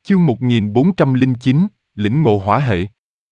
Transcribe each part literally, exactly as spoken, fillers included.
Chương một nghìn bốn trăm lẻ chín, lĩnh ngộ hỏa hệ.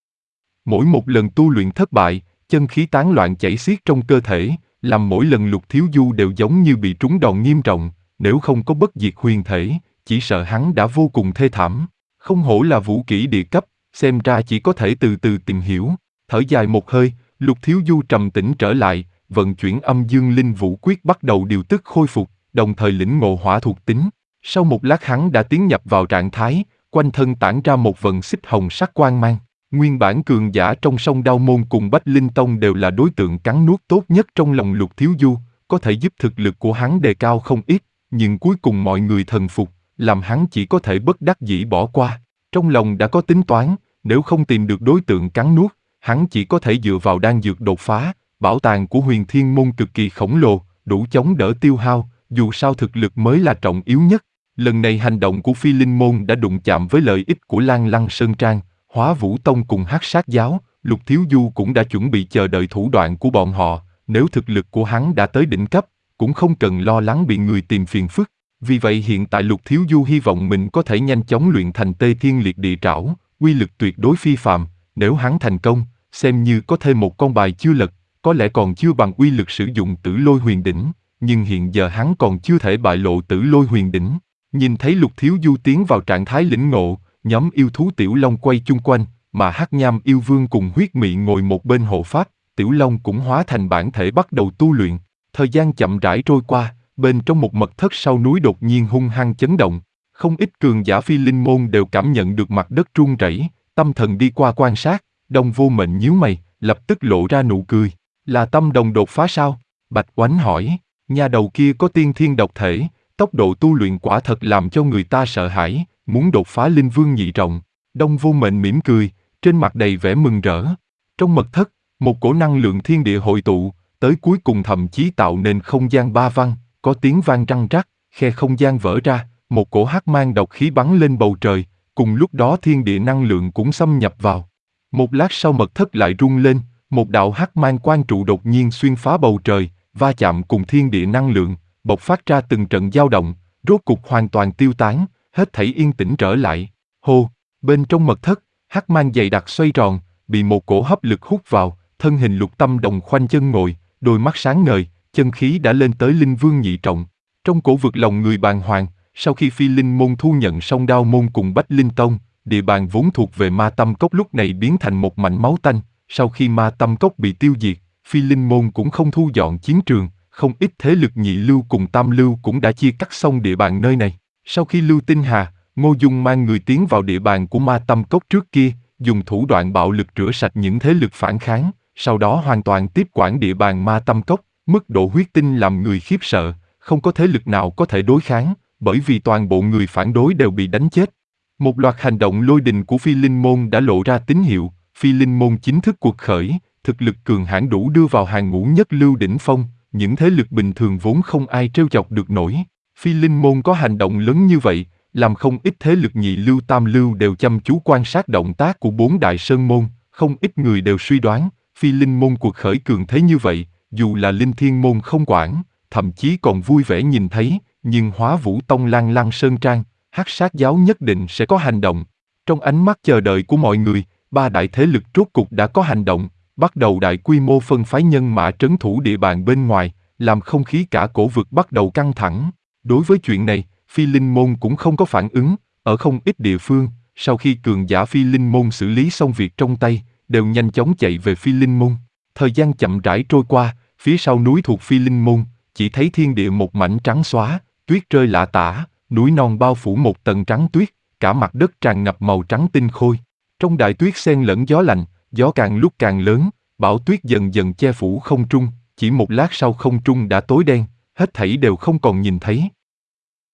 Mỗi một lần tu luyện thất bại, chân khí tán loạn chảy xiết trong cơ thể, làm mỗi lần Lục Thiếu Du đều giống như bị trúng đòn nghiêm trọng, nếu không có bất diệt huyền thể, chỉ sợ hắn đã vô cùng thê thảm. Không hổ là vũ kỹ địa cấp, xem ra chỉ có thể từ từ tìm hiểu. Thở dài một hơi, Lục Thiếu Du trầm tĩnh trở lại, vận chuyển âm dương linh vũ quyết bắt đầu điều tức khôi phục, đồng thời lĩnh ngộ hỏa thuộc tính. Sau một lát hắn đã tiến nhập vào trạng thái, quanh thân tản ra một vần xích hồng sắc quang mang. Nguyên bản cường giả trong Song Đao Môn cùng Bách Linh Tông đều là đối tượng cắn nuốt tốt nhất trong lòng Lục Thiếu Du, có thể giúp thực lực của hắn đề cao không ít, nhưng cuối cùng mọi người thần phục, làm hắn chỉ có thể bất đắc dĩ bỏ qua. Trong lòng đã có tính toán, nếu không tìm được đối tượng cắn nuốt, hắn chỉ có thể dựa vào đan dược đột phá. Bảo tàng của Huyền Thiên Môn cực kỳ khổng lồ, đủ chống đỡ tiêu hao, dù sao thực lực mới là trọng yếu nhất. Lần này hành động của Phi Linh Môn đã đụng chạm với lợi ích của Lan Lăng Sơn Trang, Hóa Vũ Tông cùng Hắc Sát Giáo. Lục Thiếu Du cũng đã chuẩn bị chờ đợi thủ đoạn của bọn họ, nếu thực lực của hắn đã tới đỉnh cấp, cũng không cần lo lắng bị người tìm phiền phức. Vì vậy hiện tại Lục Thiếu Du hy vọng mình có thể nhanh chóng luyện thành Tê Thiên Liệt Địa Trảo, uy lực tuyệt đối phi phàm, nếu hắn thành công, xem như có thêm một con bài chưa lật, có lẽ còn chưa bằng uy lực sử dụng Tử Lôi Huyền Đỉnh, nhưng hiện giờ hắn còn chưa thể bại lộ Tử Lôi Huyền Đỉnh. Nhìn thấy Lục Thiếu Du tiến vào trạng thái lĩnh ngộ, nhóm yêu thú Tiểu Long quay chung quanh, mà Hắc Nham yêu vương cùng Huyết Mị ngồi một bên hộ pháp, Tiểu Long cũng hóa thành bản thể bắt đầu tu luyện. Thời gian chậm rãi trôi qua, bên trong một mật thất sau núi đột nhiên hung hăng chấn động, không ít cường giả Phi Linh Môn đều cảm nhận được mặt đất rung rẩy, tâm thần đi qua quan sát, Đông Vô Mệnh nhíu mày, lập tức lộ ra nụ cười. Là tâm đồng đột phá sao? Bạch Oánh hỏi. Nhà đầu kia có tiên thiên độc thể, tốc độ tu luyện quả thật làm cho người ta sợ hãi, muốn đột phá linh vương nhị trọng. Đông Vô Mệnh mỉm cười, trên mặt đầy vẻ mừng rỡ. Trong mật thất, một cổ năng lượng thiên địa hội tụ, tới cuối cùng thậm chí tạo nên không gian ba văn, có tiếng vang răng rắc, khe không gian vỡ ra, một cổ hắc mang độc khí bắn lên bầu trời, cùng lúc đó thiên địa năng lượng cũng xâm nhập vào. Một lát sau mật thất lại rung lên, một đạo hắc mang quang trụ đột nhiên xuyên phá bầu trời, va chạm cùng thiên địa năng lượng, bộc phát ra từng trận dao động, rốt cục hoàn toàn tiêu tán, hết thảy yên tĩnh trở lại. Hô, bên trong mật thất, hắc mang dày đặc xoay tròn, bị một cổ hấp lực hút vào, thân hình Lục Tâm Đồng khoanh chân ngồi, đôi mắt sáng ngời, chân khí đã lên tới linh vương nhị trọng. Trong cổ vực lòng người bàng hoàng, sau khi Phi Linh Môn thu nhận Song Đao Môn cùng Bách Linh Tông, địa bàn vốn thuộc về Ma Tâm Cốc lúc này biến thành một mảnh máu tanh. Sau khi Ma Tâm Cốc bị tiêu diệt, Phi Linh Môn cũng không thu dọn chiến trường, không ít thế lực nhị lưu cùng tam lưu cũng đã chia cắt xong địa bàn nơi này. Sau khi Lưu Tinh Hà, Ngô Dung mang người tiến vào địa bàn của Ma Tâm Cốc trước kia, dùng thủ đoạn bạo lực rửa sạch những thế lực phản kháng, sau đó hoàn toàn tiếp quản địa bàn Ma Tâm Cốc, mức độ huyết tinh làm người khiếp sợ, không có thế lực nào có thể đối kháng, bởi vì toàn bộ người phản đối đều bị đánh chết. Một loạt hành động lôi đình của Phi Linh Môn đã lộ ra tín hiệu, Phi Linh Môn chính thức cuộc khởi, thực lực cường hãn đủ đưa vào hàng ngũ nhất lưu đỉnh phong, những thế lực bình thường vốn không ai trêu chọc được nổi. Phi Linh Môn có hành động lớn như vậy, làm không ít thế lực nhị lưu tam lưu đều chăm chú quan sát động tác của bốn đại sơn môn, không ít người đều suy đoán, Phi Linh Môn cuộc khởi cường thế như vậy, dù là Linh Thiên Môn không quản, thậm chí còn vui vẻ nhìn thấy, nhưng Hóa Vũ Tông Lan Lăng Sơn Trang, Hắc Sát Giáo nhất định sẽ có hành động. Trong ánh mắt chờ đợi của mọi người, ba đại thế lực rốt cục đã có hành động, bắt đầu đại quy mô phân phái nhân mã trấn thủ địa bàn bên ngoài, làm không khí cả cổ vực bắt đầu căng thẳng. Đối với chuyện này, Phi Linh Môn cũng không có phản ứng, ở không ít địa phương, sau khi cường giả Phi Linh Môn xử lý xong việc trong tay, đều nhanh chóng chạy về Phi Linh Môn. Thời gian chậm rãi trôi qua, phía sau núi thuộc Phi Linh Môn, chỉ thấy thiên địa một mảnh trắng xóa, tuyết rơi lả tả, núi non bao phủ một tầng trắng tuyết, cả mặt đất tràn ngập màu trắng tinh khôi. Trong đại tuyết xen lẫn gió lạnh, gió càng lúc càng lớn, bão tuyết dần dần che phủ không trung, chỉ một lát sau không trung đã tối đen, hết thảy đều không còn nhìn thấy.